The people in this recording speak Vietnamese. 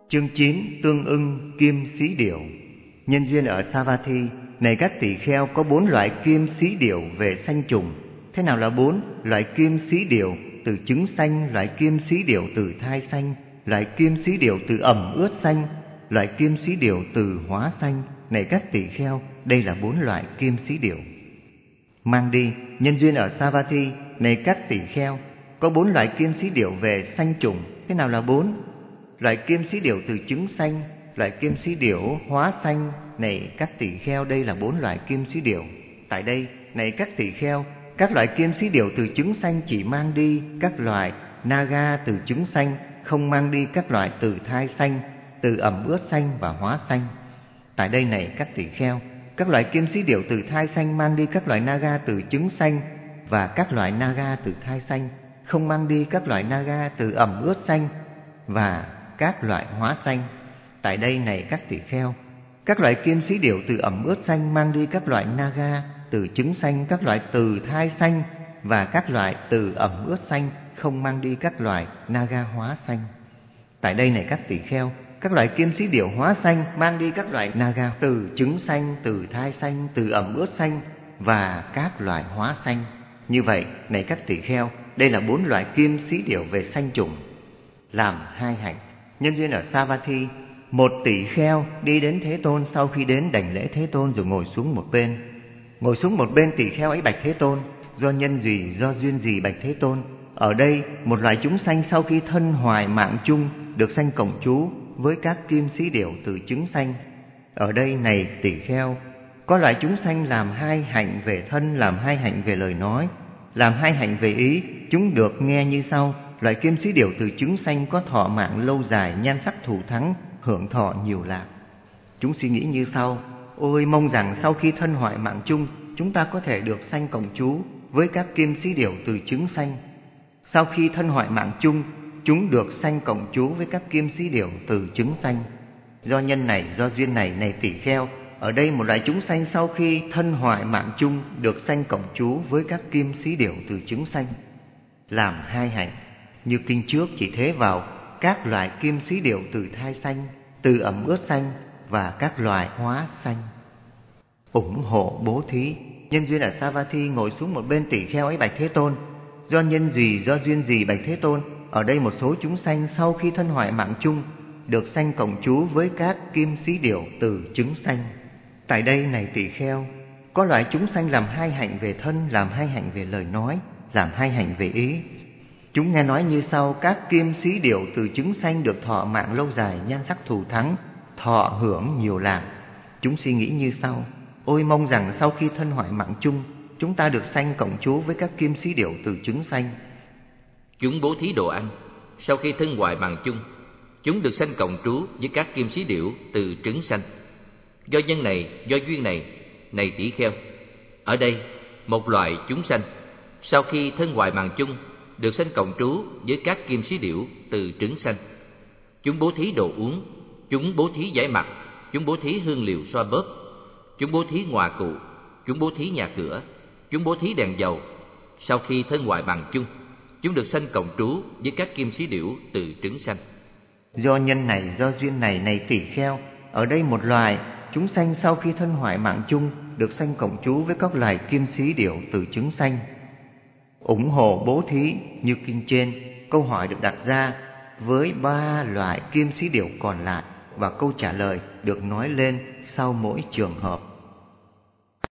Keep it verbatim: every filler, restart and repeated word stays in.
Chương chín tương ưng kim xí điểu. Nhân duyên ở Savatthi, này các tỳ kheo, có bốn loại kim xí điểu về sanh trùng. Thế nào là bốn? Loại kim xí điểu từ trứng sanh, loại kim xí điểu từ thai sanh, loại kim xí điểu từ ẩm ướt sanh, loại kim xí điểu từ hóa sanh. Này các tỳ kheo, đây là bốn loại kim xí điểu. Mang đi, nhân duyên ở Savatthi, này các tỳ kheo, có bốn loại kim xí điểu về sanh trùng. Thế nào là bốn? Loại kim xí điểu từ trứng sanh, loại kim xí điểu hóa sanh. Này các tỳ kheo, đây là bốn loại kim xí điểu. Tại đây, này các tỳ kheo, các loại kim xí điểu từ trứng sanh chỉ mang đi các loại naga từ trứng sanh, không mang đi các loại từ thai sanh, từ ẩm ướt sanh và hóa sanh. Tại đây này các tỳ kheo, các loại kim xí điểu từ thai sanh mang đi các loại naga từ trứng sanh và các loại naga từ thai sanh, không mang đi các loại naga từ ẩm ướt sanh và các loại hóa sanh. Tại đây này các tỳ kheo, các loại kim xí điểu từ ẩm ướt sanh mang đi các loại naga từ trứng sanh, các loại từ thai sanh và các loại từ ẩm ướt sanh, không mang đi các loại naga hóa sanh. Tại đây này các tỳ kheo, các loại kim xí điểu hóa sanh mang đi các loại naga từ trứng sanh, từ thai sanh, từ ẩm ướt sanh và các loại hóa sanh. Như vậy, này các tỳ kheo, đây là bốn loại kim xí điểu về sanh trùng. Làm hai hạnh. Nhân duyên ở Savatthi, một tỳ kheo đi đến Thế Tôn, sau khi đến đảnh lễ Thế Tôn rồi ngồi xuống một bên. Ngồi xuống một bên, tỳ kheo ấy bạch Thế Tôn: do nhân gì, do duyên gì bạch Thế Tôn? Ở đây một loại chúng sanh sau khi thân hoài mạng chung được sanh cộng trú với các kim xí điểu từ trứng sanh. Ở đây này tỳ kheo, có loại chúng sanh làm hai hạnh về thân, làm hai hạnh về lời nói, làm hai hạnh về ý. Chúng được nghe như sau: loại kim xí điểu từ trứng sanh có thọ mạng lâu dài, nhan sắc thù thắng, hưởng thọ nhiều lạc. Chúng suy nghĩ như sau: ôi mong rằng sau khi thân hoại mạng chung, chúng ta có thể được sanh cộng trú với các kim xí điểu từ trứng sanh. Sau khi thân hoại mạng chung, chúng được sanh cộng trú với các kim xí điểu từ trứng sanh. Do nhân này, do duyên này, này tỳ kheo, ở đây một loại chúng sanh sau khi thân hoại mạng chung được sanh cộng trú với các kim xí điểu từ trứng sanh. Làm hai hạnh. Như kinh trước chỉ thế vào các loại kim xí điểu từ thai sanh, từ ẩm ướt sanh và các loại hóa sanh. Ủng hộ bố thí. Nhân duyên ở Savatthi, ngồi xuống một bên, tỳ kheo ấy bạch Thế Tôn: do nhân gì, do duyên gì bạch Thế Tôn? Ở đây một số chúng sanh sau khi thân hoại mạng chung được sanh cộng trú với các kim xí điểu từ trứng sanh. Tại đây này tỳ kheo, có loại chúng sanh làm hai hạnh về thân, làm hai hạnh về lời nói, làm hai hạnh về ý. Chúng nghe nói như sau: các kim xí điểu từ trứng sanh được thọ mạng lâu dài, nhan sắc thù thắng, thọ hưởng nhiều lạc. Chúng suy nghĩ như sau: ôi mong rằng sau khi thân hoại mạng chung, chúng ta được sanh cộng trú với các kim xí điểu từ trứng sanh. Chúng bố thí đồ ăn, sau khi thân hoại mạng chung, chúng được sanh cộng trú với các kim xí điểu từ trứng sanh. Do nhân này, do duyên này, này tỷ kheo, ở đây một loại chúng sanh sau khi thân hoại mạng chung được sanh cộng trú với các kim xí điểu từ trứng sanh. Chúng bố thí đồ uống, chúng bố thí giải mặt, chúng bố thí hương liệu xoa bóp, chúng bố thí ngọa cụ, chúng bố thí nhà cửa, chúng bố thí đèn dầu. Sau khi thân hoại mạng chung, chúng được sanh cộng trú với các kim xí điểu từ trứng sanh. Do nhân này, do duyên này, này tỳ kheo, ở đây một loài chúng sanh sau khi thân hoại mạng chung được sanh cộng trú với các loài kim xí điểu từ trứng sanh. Ủng hộ bố thí. Như kinh trên, câu hỏi được đặt ra với ba loại kim xí điểu còn lại và câu trả lời được nói lên sau mỗi trường hợp.